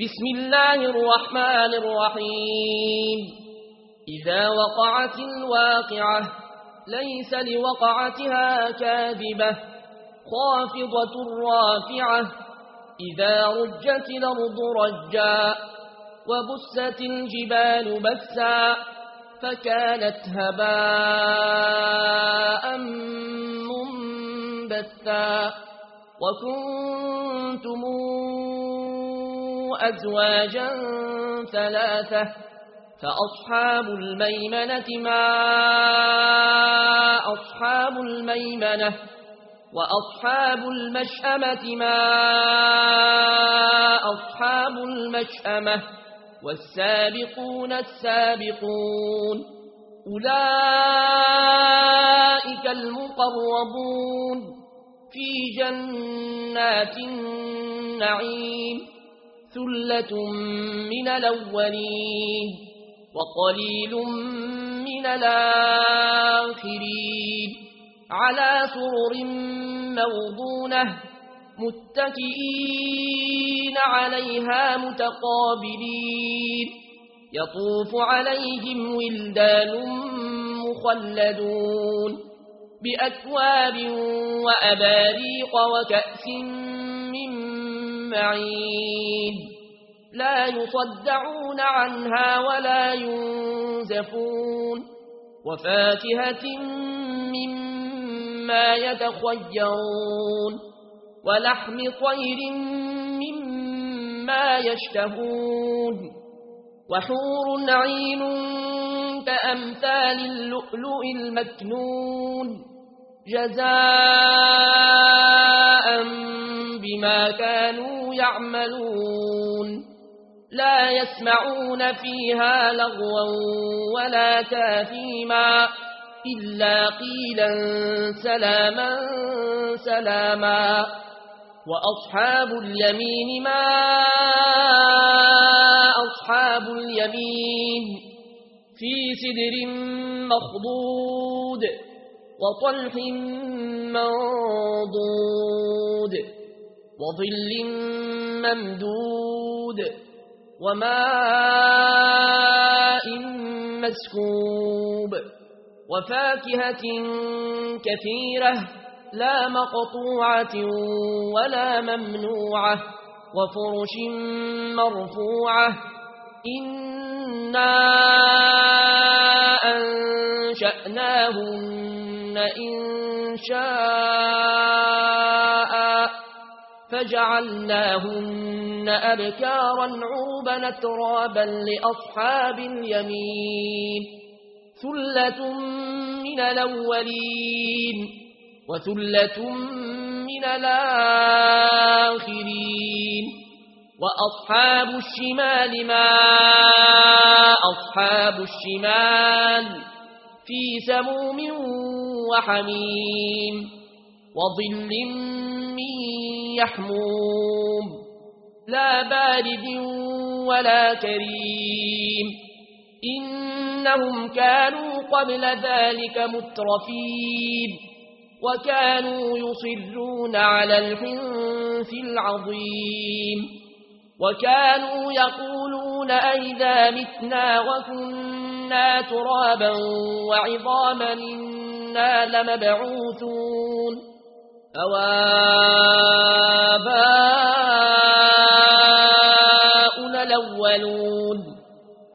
بسم الله الرحمن الرحيم. إذا وقعت الواقعة ليس لوقعتها كاذبة خافضة رافعة إذا رجت الأرض رجا وبست الجبال بسا فكانت هباء منبثا وكنتم أزواجا ثلاثة فأصحاب الميمنة ما أصحاب الميمنة وأصحاب المشأمة ما أصحاب المشأمة والسابقون السابقون أولئك المقربون في جنات النعيم ثلة من الأولين وقليل من الآخرين على سرر موضونة متكئين عليها متقابلين يطوف عليهم ولدان مخلدون بأكواب وأباريق وكأس من معين لا يصدعون عنها ولا ينزفون وفاكهة مما يتخيرون ولحم طير مما يشتهون وحور عين كأمثال اللؤلؤ المكنون جزاء بما كانوا يعملون لا يسمعون فيها لغوا ولا تاثيما إلا قيلا سلاما سلاما وأصحاب اليمين ما أصحاب اليمين في سدر مخضود وطلح منضود وظل ممدود وماء مسكوب وفاكهة كثيرة لا مقطوعة ولا ممنوعة وفرش مرفوعة إنا أنشأناهن إنشاء فجعلناهن أبكارا عربا ترابا لأصحاب اليمين ثلة من الأولين وثلة من الآخرين وأصحاب الشمال ما أصحاب الشمال في سموم وحميم وظل من يحموم لا بارد ولا كريم إنهم كانوا قبل ذلك مترفين وكانوا يصرون على الحنث العظيم وكانوا يقولون أئذا متنا وكنا ترابا وعظاما إنا لمبعوثون أوآباؤنا الأولون